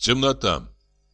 Темнота.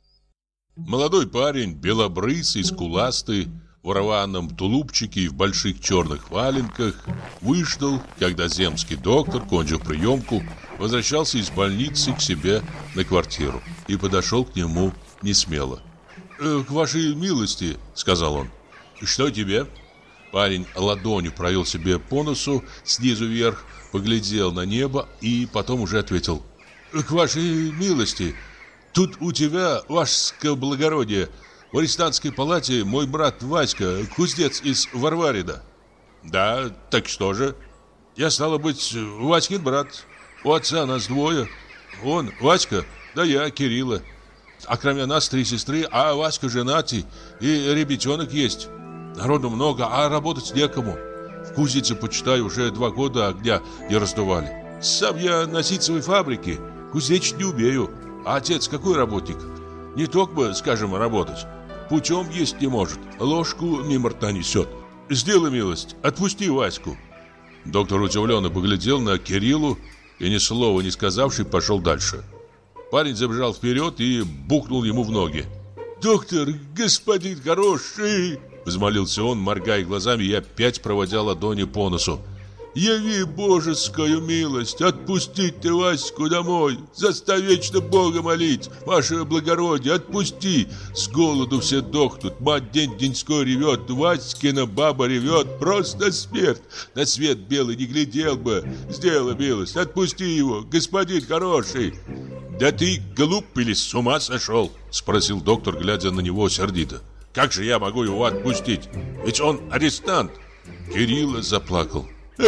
Молодой парень, белобрысый, скуластый, в рваном тулупчике и в больших черных валенках, выждал, когда земский доктор, кончив приемку, возвращался из больницы к себе на квартиру и подошел к нему несмело. «К вашей милости», — сказал он. «Что тебе?» Парень ладонью провел себе по носу снизу вверх, поглядел на небо и потом уже ответил. «К вашей милости. Тут у тебя, ваше благородие, в арестантской палате мой брат Васька, кузнец из Варварида». «Да, так что же?» «Я, стало быть, Васькин брат. У отца нас двое. Он, Васька, да я, Кирилла. А кроме нас 3 сестры, а Васька женатый, и ребятенок есть. Народу много, а работать некому. В кузнице, почитай, уже 2 года огня не раздували. Сам я на ситцевой фабрике, кузнечить не умею. А отец какой работник? Не только бы, скажем, работать. Путем есть не может, ложку мимо рта несет. Сделай милость, отпусти Ваську». Доктор удивленно поглядел на Кириллу и, ни слова не сказавший, пошел дальше. Парень забежал вперед и бухнул ему в ноги. «Доктор, господин хороший!» Взмолился он, моргая глазами и опять проводя ладони по носу. «Яви божескую милость, отпусти ты Ваську домой, заставь вечно Бога молить, ваше благородие, отпусти, с голоду все дохнут, мать день-деньской ревет, Васькина баба ревет, просто смерть, на свет белый не глядел бы, сделай милость, отпусти его, господин хороший». «Да ты глуп или с ума сошел?» Спросил доктор, глядя на него сердито. «Как же я могу его отпустить? Ведь он арестант!» Кирилла заплакал.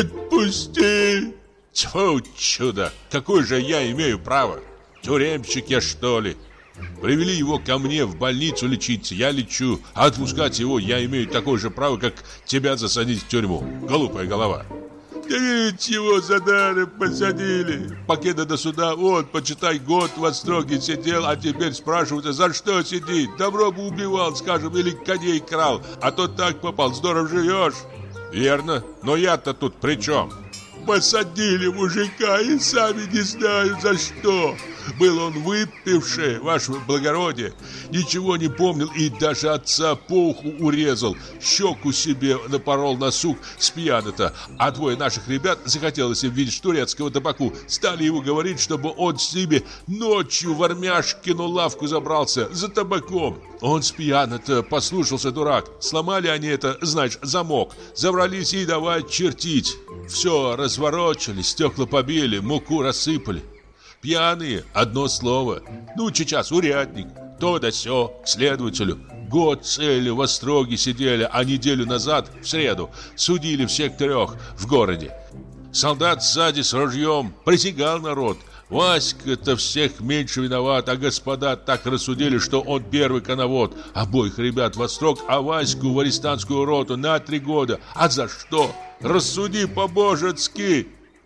«Отпусти!» «Тьфу, чудо! Какое же я имею право? Тюремщик я, что ли? Привели его ко мне в больницу лечиться, я лечу, а отпускать его я имею такое же право, как тебя засадить в тюрьму. Глупая голова!» «Да ведь его за даром посадили. Покеда до суда он, почитай, год в отстроге сидел, а теперь спрашивают, за что сидит? Добро бы убивал, скажем, или коней крал, а то так попал, здорово живешь». «Верно, но я-то тут при чем?» «Посадили мужика и сами не знаю за что. Был он выпивший, ваше благородие, ничего не помнил и даже отца по уху урезал, щеку себе напорол на сук с пьяно-то, а 2 наших ребят захотелось им видеть турецкого табаку, стали ему говорить, чтобы он с ними ночью в Армяшкину лавку забрался за табаком. Он с пьяно-то послушался, дурак, сломали они это, знаешь, замок, забрались и давай чертить. Все разворочили, стекла побили, муку рассыпали. Пьяные, одно слово. Ну, сейчас урядник, то да сё, к следователю. Год целый в остроге сидели, а неделю назад, в среду, судили всех 3 в городе. Солдат сзади с ружьем, присягал народ. Васька-то всех меньше виноват, а господа так рассудили, что он первый коновод. Обоих ребят в острог, а Ваську в арестантскую роту на 3 года. А за что? Рассуди по-божески.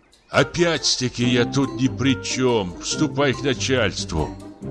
Опять-таки я тут ни при чем. Вступай к начальству.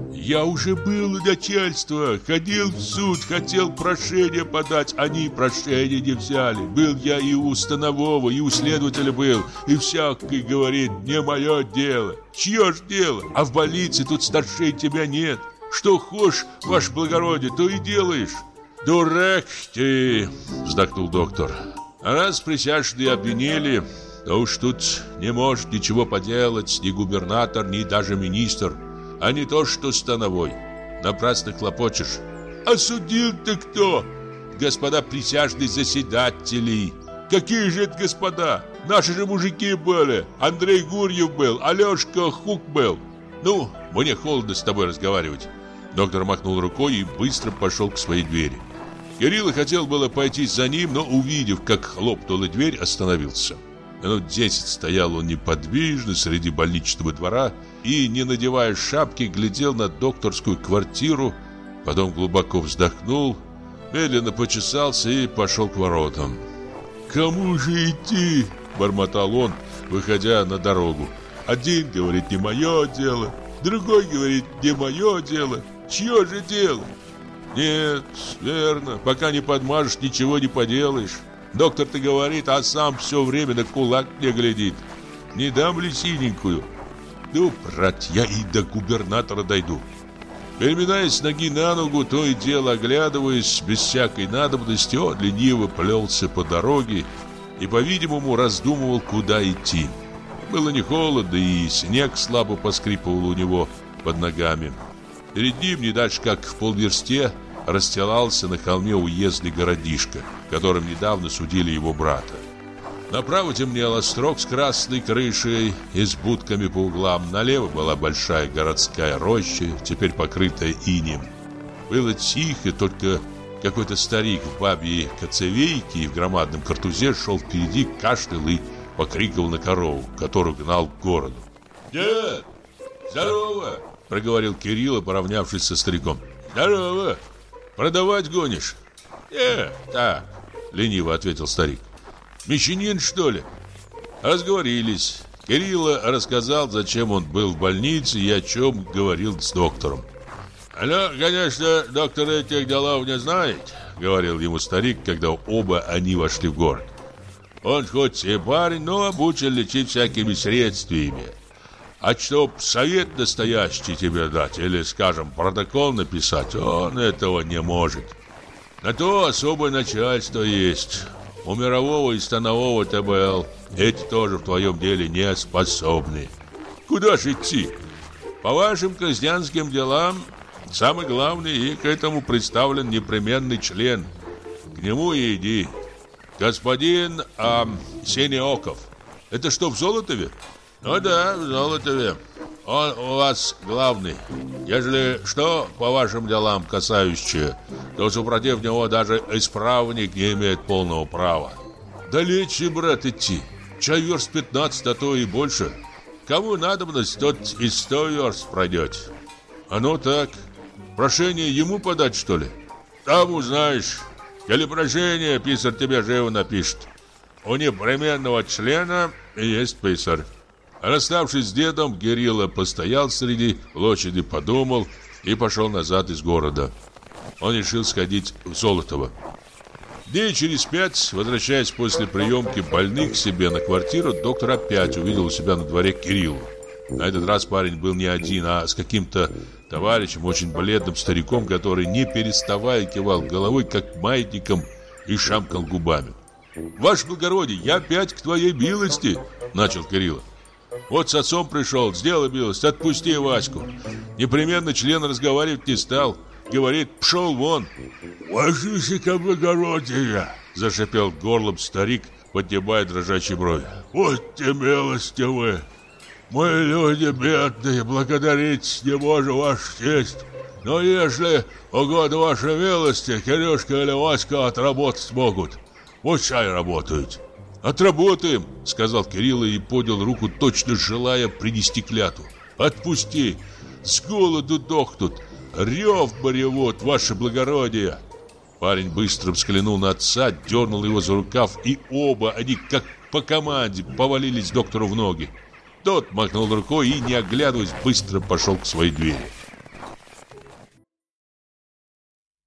Я уже был у начальства, ходил в суд, хотел прошение подать, они прошение не взяли. Был я и у станового, и у следователя был, и всякий говорит, не мое дело. Чье ж дело? А в больнице тут старшей тебя нет. Что хочешь, ваше благородие, то и делаешь. Дурак ты, вздохнул доктор. А раз присяжные обвинили, то уж тут не может ничего поделать ни губернатор, ни даже министр. А не то, что становой. Напрасно хлопочешь. А судил-то кто? Господа присяжные заседатели. Какие же это господа? Наши же мужики были. Андрей Гурьев был, Алешка Хук был. Ну, мне холодно с тобой разговаривать. Доктор махнул рукой и быстро пошел к своей двери. Кирилл хотел было пойти за ним, но, увидев, как хлопнула дверь, остановился. Минут 10 стоял он неподвижно среди больничного двора и, не надевая шапки, глядел на докторскую квартиру, потом глубоко вздохнул, медленно почесался и пошел к воротам. «Кому же идти?» – бормотал он, выходя на дорогу. «Один говорит, не мое дело, другой говорит, не мое дело. Чье же дело?» «Нет, верно, пока не подмажешь, ничего не поделаешь. Доктор-то говорит, а сам все время на кулак мне глядит. Не дам ли синенькую? Ну, брат, я и до губернатора дойду. Переминаясь с ноги на ногу, то и дело оглядываясь, без всякой надобности, он лениво плелся по дороге и, по-видимому, раздумывал, куда идти. Было не холодно, и снег слабо поскрипывал у него под ногами. Перед ним, не дальше как в полверсте, расстилался на холме уездный городишко, в котором недавно судили его брата. Направо темнел острог с красной крышей и с будками по углам. Налево была большая городская роща, теперь покрытая инеем. Было тихо, только какой-то старик в бабьей коцевейке и в громадном картузе шел впереди, кашлял и покрикивал на корову, которую гнал к городу. «Дед, здорово!» — проговорил Кирилл, поравнявшись со стариком. «Здорово! Продавать гонишь?» Так», — лениво ответил старик. «Мещанин, что ли?» Разговорились. Кирилл рассказал, зачем он был в больнице и о чем говорил с доктором. «Ну, конечно, доктор этих делов не знает», — говорил ему старик, когда оба они вошли в город. «Он хоть и парень, но обучен лечить всякими средствами. А чтоб совет настоящий тебе дать или, скажем, протокол написать, он этого не может. На то особое начальство есть. У мирового и станового ТБЛ эти тоже в твоем деле не способны. Куда же идти? По вашим крестьянским делам самый главный, и к этому представлен непременный член. К нему и иди. Господин Синеоков. Это что, в Золотове?» «Ну да, в Золотове. Он у вас главный. Ежели что по вашим делам касающее, то супротив него даже исправник не имеет полного права». «Далече, брат, идти. Чай верст 15, а то и больше. Кому надобность, тот и 100 верст пройдет». «Оно так. Прошение ему подать, что ли?» «Там узнаешь. Коли прошение, писарь тебе живо напишет. У непременного члена есть писарь». Расставшись с дедом, Кирилл постоял среди площади, подумал и пошел назад из города. Он решил сходить в Золотово. Дней через 5, возвращаясь после приемки больных к себе на квартиру, доктор опять увидел у себя на дворе Кирилла. На этот раз парень был не один, а с каким-то товарищем, очень бледным стариком, который, не переставая, кивал головой, как маятником, и шамкал губами. «Ваше благородие, я опять к твоей милости!» — начал Кирилл. «Вот с отцом пришел, сделай милость, отпусти Ваську. Непременно член разговаривать не стал. Говорит, пшел вон». «Ваше благородие!» — зашипел горлом старик, поднимая дрожащие брови. «Будьте милостивы! Мы люди бедные, благодарить не можем, ваша честь. Но если угодно вашей милости, Кирюшка или Васька отработать могут. Пускай работают». «Отработаем», — сказал Кирилл и поднял руку, точно желая принести клятву. «Отпусти! С голоду дохнут! Рев боревут, ваше благородие!» Парень быстро взглянул на отца, дернул его за рукав, и оба они, как по команде, повалились доктору в ноги. Тот махнул рукой и, не оглядываясь, быстро пошел к своей двери.